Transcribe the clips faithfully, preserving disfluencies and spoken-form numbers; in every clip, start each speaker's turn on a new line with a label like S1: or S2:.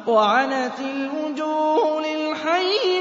S1: وعنت الوجوه للحي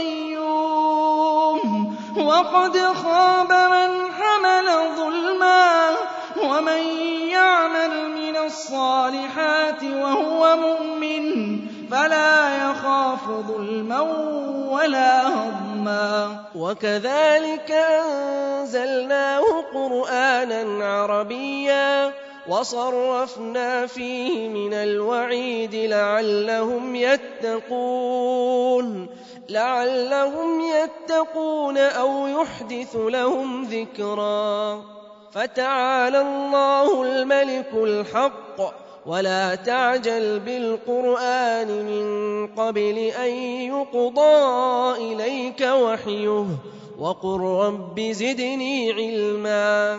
S1: القيوم وقد خاب من حمل ظلما ومن يعمل من الصالحات وهو مؤمن فلا يخاف ظلما ولا هضما.
S2: وكذلك أنزلناه قرآنا عربيا وصرفنا فيه من الوعيد لعلهم يتقون لعلهم يتقون أو يحدث لهم ذكرا. فتعالى الله الملك الحق ولا تعجل بالقرآن من قبل أن يقضى إليك وحيه وقل رب زدني علما.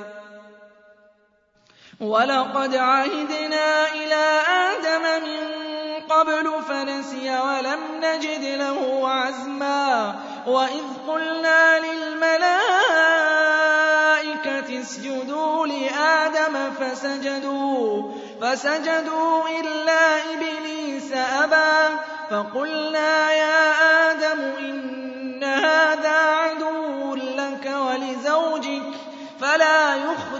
S1: ولقد عهدنا إلى آدم من قبل فنسي ولم نجد له عزما. وإذ قلنا للملائكة اسجدوا لآدم فسجدوا فسجدوا إلا إبليس أبى فقلنا يا آدم إن هذا عدو لك ولزوجك فلا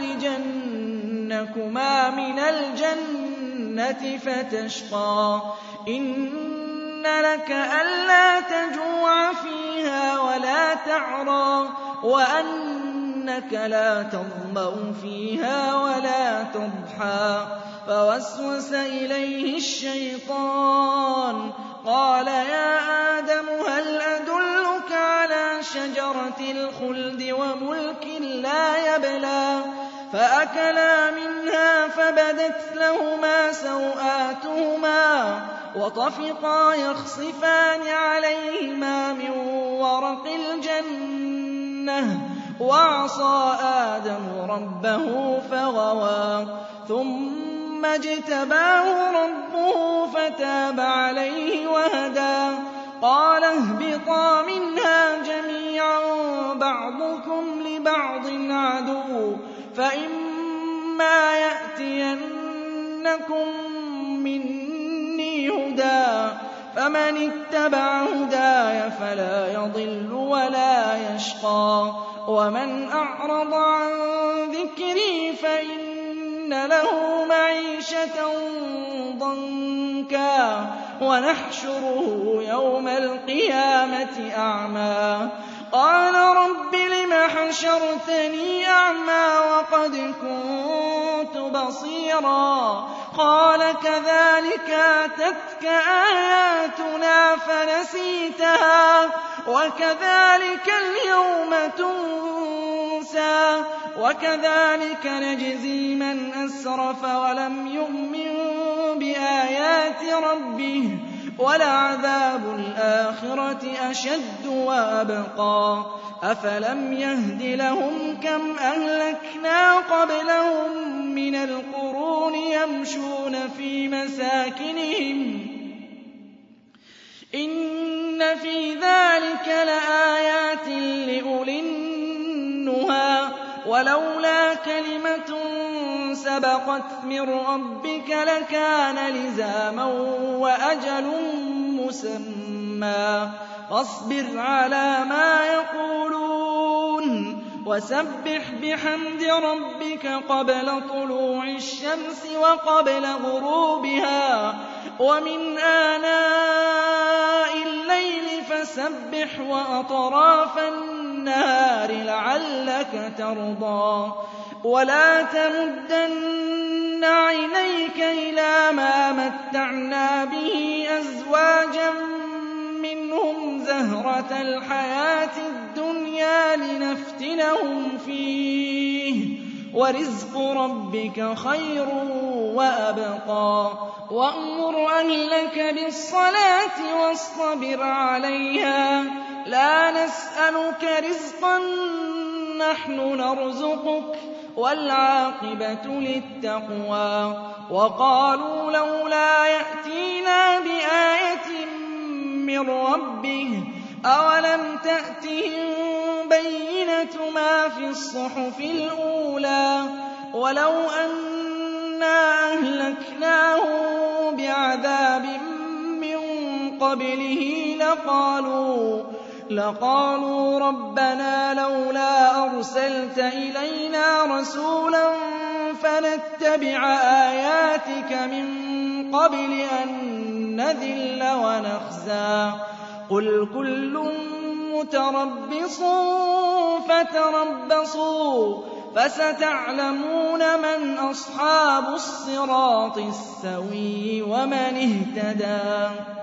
S1: يخرجنكما من الجنة فتشقى. إن لك ألا تجوع فيها ولا تعرى وأنك لا تظمأ فيها ولا تضحى. فوسوس إليه الشيطان قال يا آدم هل أدلك على شجرة الخلد وملك لا يبلى. فأكلا منها فبدت لهما سوآتهما وطفقا يخصفان عليهما من ورق الجنة وعصى آدم ربه فغوى. ثم اجتباه ربه فتاب عليه وهدى. قال اهبطا منها جميعا بعضكم لبعض عدو فإما يأتينكم مني هدى فمن اتبع هداي فلا يضل ولا يشقى. ومن أعرض عن ذكري فإن له معيشة ضنكا ونحشره يوم القيامة أعمى. قال رب لم حشرتني أعمى وقد كنت بصيرا. قال كذلك أتتك آياتنا فنسيتها وكذلك اليوم تنسى. وكذلك نجزي من أسرف ولم يؤمن بآيات ربه ولعذاب الآخرة أشد وأبقى. أفلم يهد لهم كم أهلكنا قبلهم من القرون يمشون في مساكنهم إن في ذلك لآيات لأولي النهى. ولولا كلمة سبقت من ربك لكان لزاما وأجل مسمى. فاصبر على ما يقولون وسبح بحمد ربك قبل طلوع الشمس وقبل غروبها ومن آناء الليل فسبح وأطراف النهار لعلك ترضى. ولا تمدن عينيك إلى ما متعنا به أزواجا منهم زهرة الحياة الدنيا لنفتنهم فيه ورزق ربك خير وأبقى. وأمر أهلك بالصلاة واصطبر عليها لا نسألك رزقا نحن نرزقك والعاقبة للتقوى. وقالوا لولا يأتينا بآية من ربه أولم تأتهم بينة ما في الصحف الأولى ولو أنا أهلكناهم بعذاب من قَبْلِهِ لَقَالُوا لقالوا رَبَّنَا لَوْلَا أَرْسَلْتَ إِلَيْنَا رَسُولًا فَنَتَّبِعَ آيَاتِكَ مِن قَبْلِ أَن نَّذِلَّ وَنَخْزَىٰ قُلْ كُلٌّ مُّتَرَبِّصٌ فَتَرَبَّصُوا فَسَتَعْلَمُونَ مَنْ أَصْحَابُ الصِّرَاطِ السَّوِيِّ وَمَنِ اهْتَدَىٰ